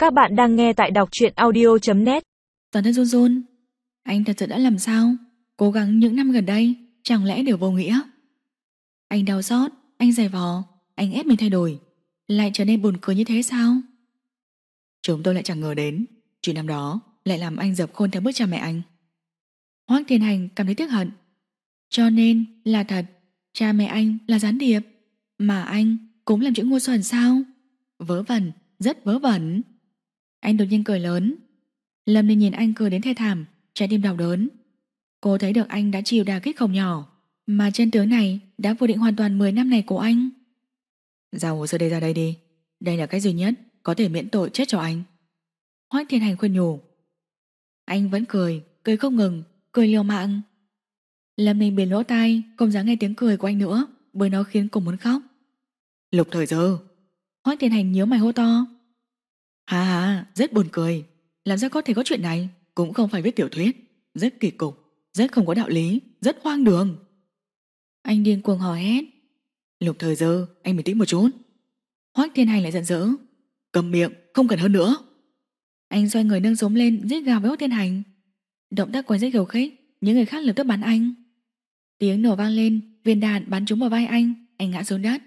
Các bạn đang nghe tại đọc truyện audio.net. Toàn thân run run. Anh thật sự đã làm sao? Cố gắng những năm gần đây chẳng lẽ đều vô nghĩa? Anh đau xót, anh giày vò, anh ép mình thay đổi, lại trở nên buồn cười như thế sao? Chúng tôi lại chẳng ngờ đến chuyện năm đó lại làm anh dập khuôn theo bước cha mẹ anh. Hoắc Thiên Hành cảm thấy tiếc hận. Cho nên là thật, cha mẹ anh là gián điệp, mà anh cũng làm chuyện ngu xuẩn sao? Vớ vẩn, rất vớ vẩn. Anh đột nhiên cười lớn. Lâm Ninh nhìn anh cười đến thê thảm, trái tim đau đớn. Cô thấy được anh đã chịu đả kích không nhỏ, mà chân tướng này đã vô định hoàn toàn 10 năm này của anh. Giao hồ sơ đây ra đây đi, đây là cách duy nhất có thể miễn tội chết cho anh. Hoắc Thiên Hành khuyên nhủ. Anh vẫn cười, cười không ngừng, cười liều mạng. Lâm Ninh bịt lỗ tai, không dám nghe tiếng cười của anh nữa, bởi nó khiến cô muốn khóc. Lục Thời Giờ. Hoắc Thiên Hành nhíu mày hô to. Hà, rất buồn cười. Làm sao có thể có chuyện này? Cũng không phải viết tiểu thuyết. Rất kỳ cục, rất không có đạo lý, rất hoang đường. Anh điên cuồng hò hét. Lục Thời Giờ, anh bình tĩnh một chút. Hoắc Thiên Hành lại giận dữ. Cầm miệng, không cần hơn nữa. Anh xoay người nâng súng lên, giết gào với Hoắc Thiên Hành. Động tác quay rất khiêu khích, những người khác lập tức bắn anh. Tiếng nổ vang lên, viên đạn bắn trúng vào vai anh ngã xuống đất.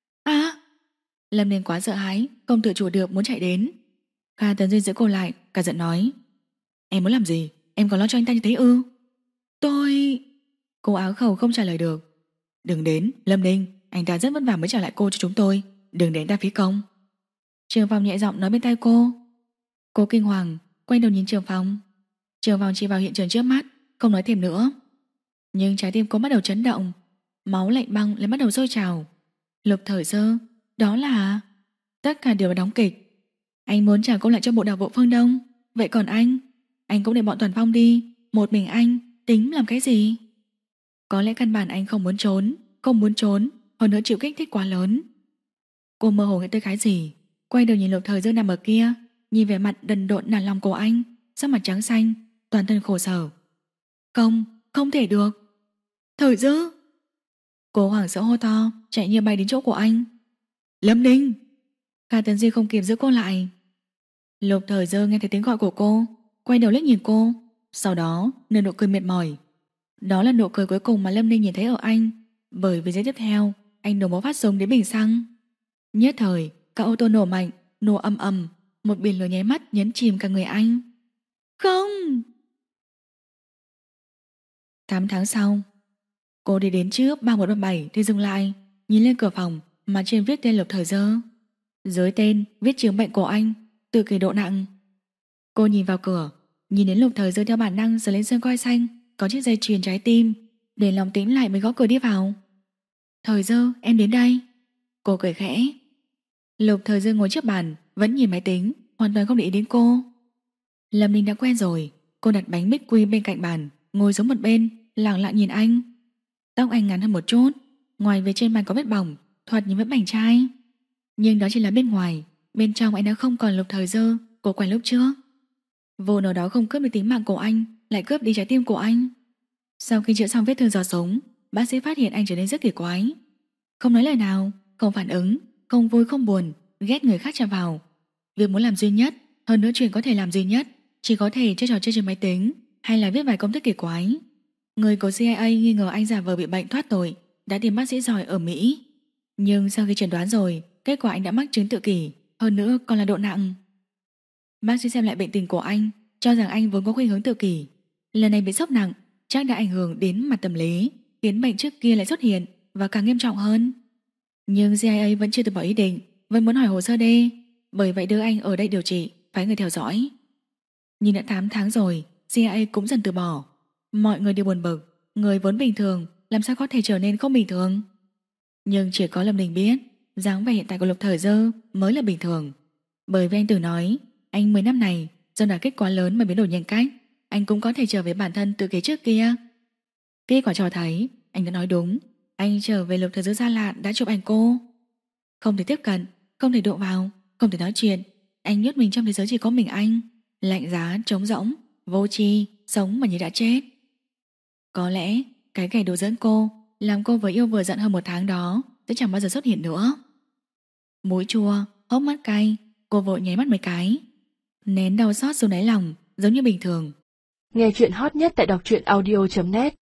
Lâm Ninh quá sợ hãi, không tự chủ được muốn chạy đến. Kha Tấn Duyên giữ cô lại, cả giận nói. Em muốn làm gì? Em còn lo cho anh ta như thế ư? Tôi... Cô áo khẩu không trả lời được. Đừng đến, Lâm Ninh, anh ta rất vất vả mới trả lại cô cho chúng tôi. Đừng đến ta phí công. Trường Phong nhẹ giọng nói bên tai cô. Cô kinh hoàng, quay đầu nhìn Trường Phong. Trường Phong chỉ vào hiện trường trước mắt, không nói thêm nữa. Nhưng trái tim cô bắt đầu chấn động, máu lạnh băng lại bắt đầu sôi trào. Lục Thời Giờ, đó là... Tất cả đều là đóng kịch. Anh muốn trả cô lại cho bộ đạo vụ Phương Đông. Vậy còn anh cũng để bọn Toàn Phong đi. Một mình anh tính làm cái gì? Có lẽ căn bản anh không muốn trốn, hơn nữa chịu kích thích quá lớn. Cô mơ hồ nghĩ tới cái gì, quay đầu nhìn Lục Thời Giờ nằm ở kia, nhìn vẻ mặt đần độn nản lòng của anh, sắc mặt trắng xanh, toàn thân khổ sở. Không thể được. Thời Giờ. Cô hoảng sợ hô to, chạy như bay đến chỗ của anh. Lâm Ninh. Kha Tấn Di không kịp giữ cô lại. Lục Thời Giờ nghe thấy tiếng gọi của cô, quay đầu liếc nhìn cô, sau đó nở nụ cười mệt mỏi. Đó là nụ cười cuối cùng mà Lâm Ninh nhìn thấy ở anh, bởi vì giây tiếp theo anh nổ một phát súng đến bình xăng. Nhất thời các ô tô nổ mạnh, nổ ầm ầm, một biển lửa nháy mắt nhấn chìm cả người anh. Không. 8 tháng sau, cô đi đến trước 3137 thì dừng lại, nhìn lên cửa phòng mà trên viết tên Lục Thời Giờ. Dưới tên viết chứng bệnh của anh, tự kỷ độ nặng. Cô nhìn vào cửa, nhìn đến Lục Thời Giờ theo bản năng sờ lên sơn coi xanh có chiếc dây chuyền trái tim, để lòng tĩnh lại mới gõ cửa đi vào. Thời Giờ, em đến đây. Cô cười khẽ. Lục Thời Giờ ngồi trước bàn, vẫn nhìn máy tính, hoàn toàn không để ý đến cô. Lâm Ninh đã quen rồi. Cô đặt bánh bích quy bên cạnh bàn, ngồi giống một bên, lặng lặng nhìn anh. Tóc anh ngắn hơn một chút, ngoài về trên mặt có vết bỏng, thoạt như vết bảnh trai. Nhưng đó chỉ là bên ngoài, bên trong anh đã không còn Lục Thời Giờ của quen lúc trước. Vô nào đó không cướp được tính mạng của anh, lại cướp đi trái tim của anh. Sau khi chữa xong vết thương do súng, bác sĩ phát hiện anh trở nên rất kỳ quái. Không nói lời nào, không phản ứng, không vui không buồn, ghét người khác chạm vào. Việc muốn làm duy nhất, hơn nữa chuyện có thể làm duy nhất, chỉ có thể chơi trò chơi trên máy tính hay là viết vài công thức kỳ quái. Người của CIA nghi ngờ anh giả vờ bị bệnh thoát tội, đã tìm bác sĩ giỏi ở Mỹ. Nhưng sau khi chẩn đoán rồi, kết quả anh đã mắc chứng tự kỷ, hơn nữa còn là độ nặng. Bác sĩ xem lại bệnh tình của anh, cho rằng anh vốn có khuynh hướng tự kỷ. Lần này bị sốc nặng, chắc đã ảnh hưởng đến mặt tâm lý, khiến bệnh trước kia lại xuất hiện và càng nghiêm trọng hơn. Nhưng CIA vẫn chưa từ bỏ ý định, vẫn muốn hỏi hồ sơ D, bởi vậy đưa anh ở đây điều trị, phái người theo dõi. Nhưng đã 8 tháng rồi, CIA cũng dần từ bỏ. Mọi người đều buồn bực, người vốn bình thường làm sao có thể trở nên không bình thường. Nhưng chỉ có Lâm Đình biết, dáng vẻ hiện tại của Lục Thời Giờ mới là bình thường. Bởi vì anh từng nói, anh 10 năm này do đả kích quá lớn mà biến đổi nhanh cách, anh cũng có thể trở về bản thân tự kỷ trước kia. Kết quả cho thấy anh đã nói đúng. Anh trở về Lục Thời Giờ xa lạ đã chụp ảnh cô. Không thể tiếp cận, không thể đụng vào, không thể nói chuyện. Anh nhốt mình trong thế giới chỉ có mình anh, lạnh giá, trống rỗng, vô tri, sống mà như đã chết. Có lẽ cái kẻ đùa giỡn cô, làm cô vừa yêu vừa giận hơn 1 tháng đó sẽ chẳng bao giờ xuất hiện nữa. Mũi chua, hốc mắt cay, cô vội nháy mắt mấy cái. nén đau xót xuống đáy lòng, giống như bình thường. Nghe chuyện hot nhất tại đọc truyện audio.net